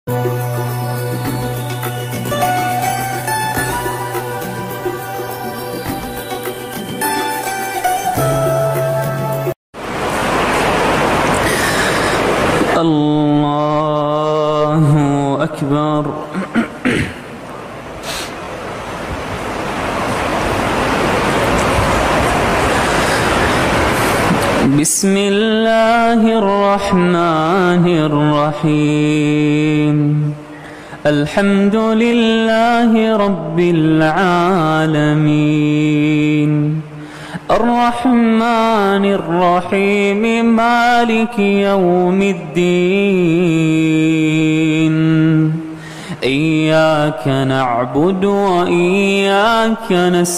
الله أكبر. بسم الله الرحمن الرحيم. الحمد لله رب العالمين، الرحمن الرحيم، مالك يوم الدين. إياك نعبد وإياك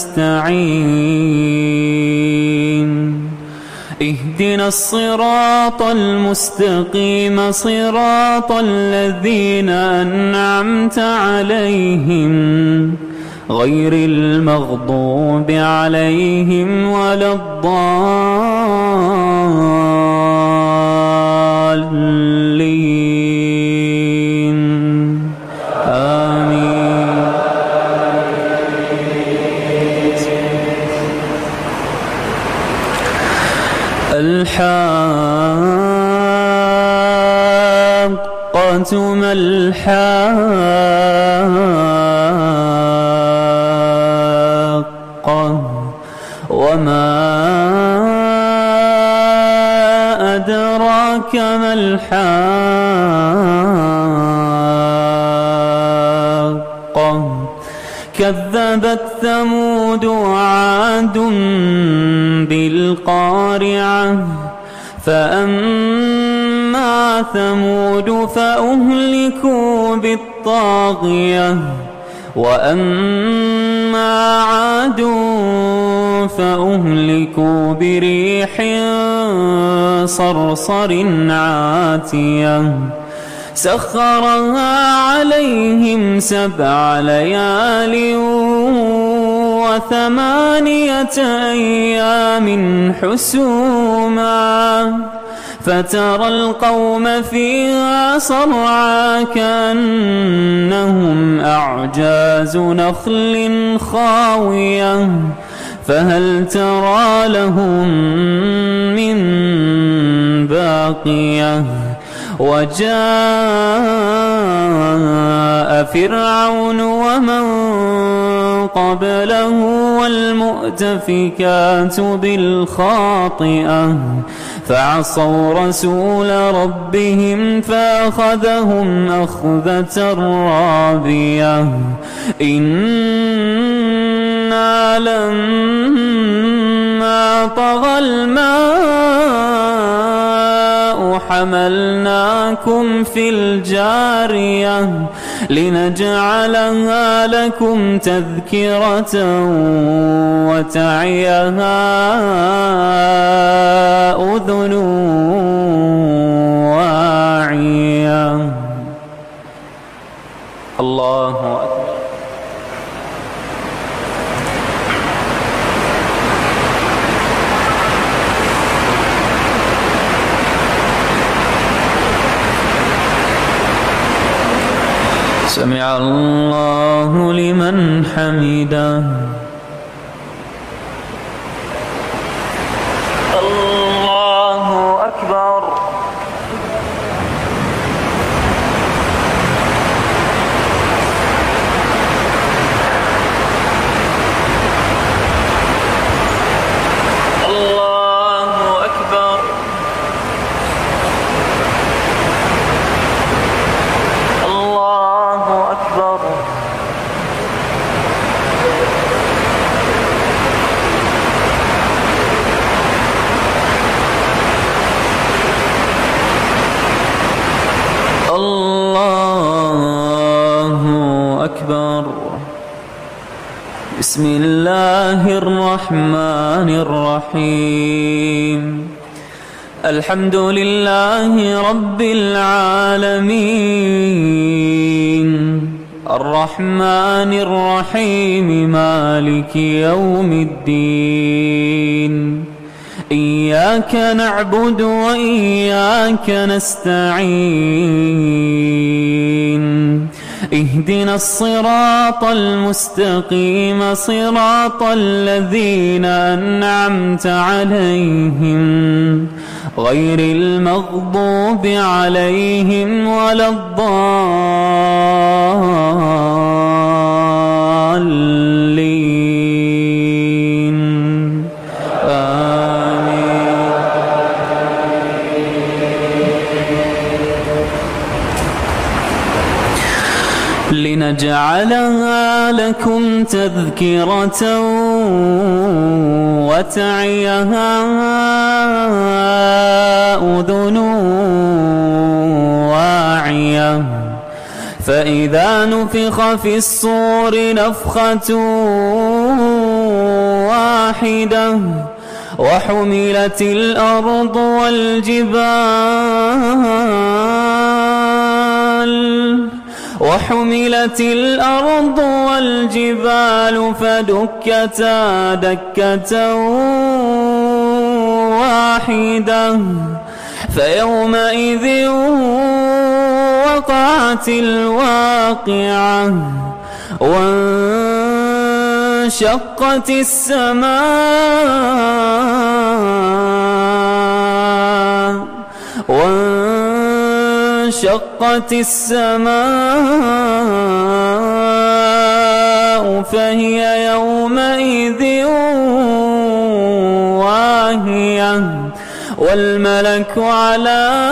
نستعين. اهدنا الصراط المستقيم، صراط الذين أنعمت عليهم غير المغضوب عليهم ولا الضالين. آمين. الحاقة ما الحاقة، وما أدراك ما الحاقة. كذبت ثمود وعاد بالقارعة. فأما ثمود فأهلكوا بالطاغية، وأما عاد فأهلكوا بريح صرصر عاتية سخرها عليهم 7 ليال و8 أيام حسوما، فترى القوم فيها صرعى كأنهم أعجاز نخل خاوية، فهل ترى لهم من باقية. وجاء فرعون ومن قبله والمؤتفكات بالخاطئة، فعصوا رسول ربهم فأخذهم أخذة رابية. إنا لما طغى الماء حملناكم في الجارية لنجعلها لكم تذكرة وتعيها أذن واعية. الله أكبر. سمع الله لمن حمده. الله أكبر. بسم الله الرحمن الرحيم. الحمد لله رب العالمين، الرحمن الرحيم، مالك يوم الدين. إياك نعبد وإياك نستعين. اهدنا الصراط المستقيم صراط الذين أنعمت عليهم غير المغضوب عليهم ولا الضالين آمين. لنجعلها لكم تذكرة وتعيها أذن واعية فإذا نفخ في الصور نفخة واحدة وحملت الأرض والجبال فدكتا دكة واحدة فيومئذ وقعت الواقعة وانشقت السماء فهي يومئذ واهية والملك على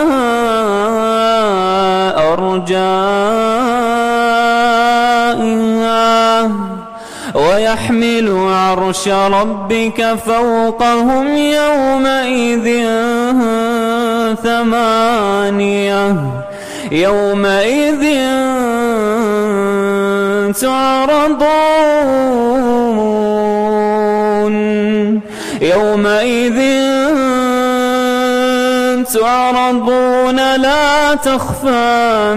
أرجائها ويحمل عرش ربك فوقهم يومئذ ثمانية يومئذ تعرضون لا تخفى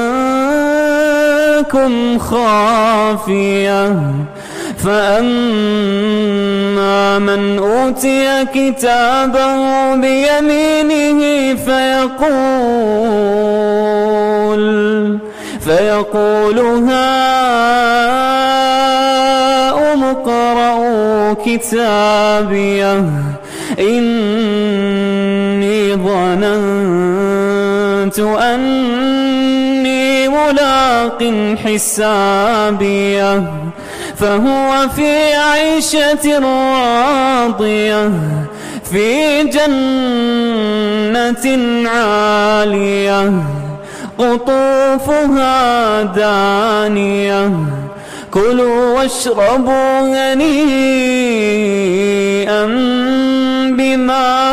منكم خافية فأما من أوتي كتابه بيمينه فيقول هاؤم اقرءوا كتابيه إني ظننت أني ملاق حسابيه فهو في عيشة راضية في جنة عالية قطوفها دانية كلوا واشربوا هنيئا بما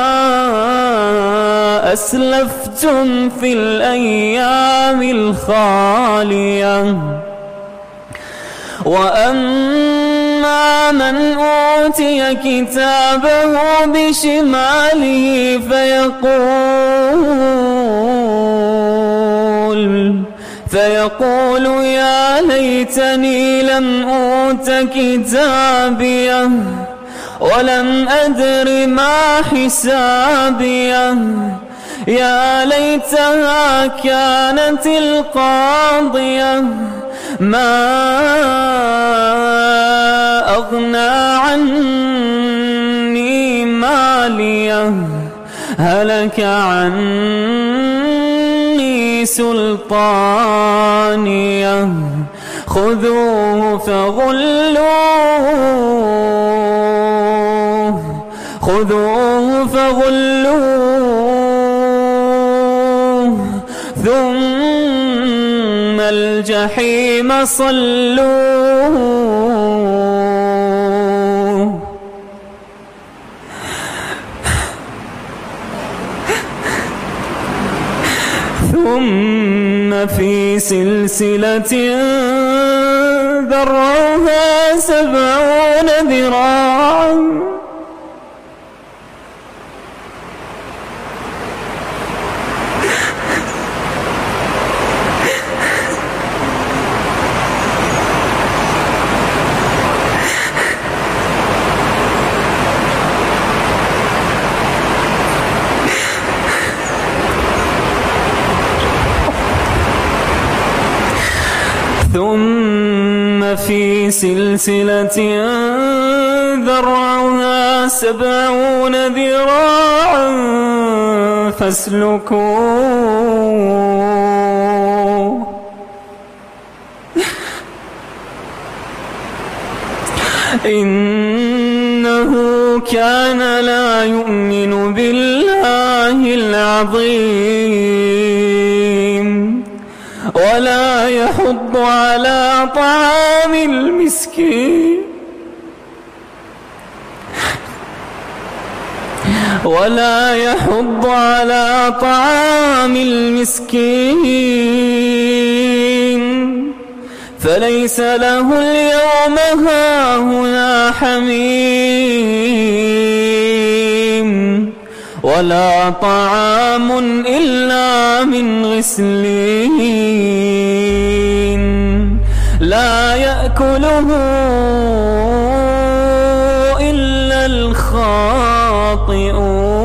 أسلفتم في الأيام الخالية وأما من أوتي كتابه بشماله فيقول يا ليتني لم أوت كتابيه ولم أدر ما حسابيه يا ليتها كانت القاضية ما أغنى عني ماليه هلك عني سلطانيه خذوه فغلوه ثم الجحيم صلوه ثم في سلسلة ذرعها 70 ذراعا ثم في سلسلة ذرعها 70 ذراعا فاسلكوه إنه كان لا يؤمن بالله العظيم ولا يحض على طعام المسكين فليس له اليوم هاهنا حميم ولا طعام إلا من غسلين لا يأكله إلا الخاطئون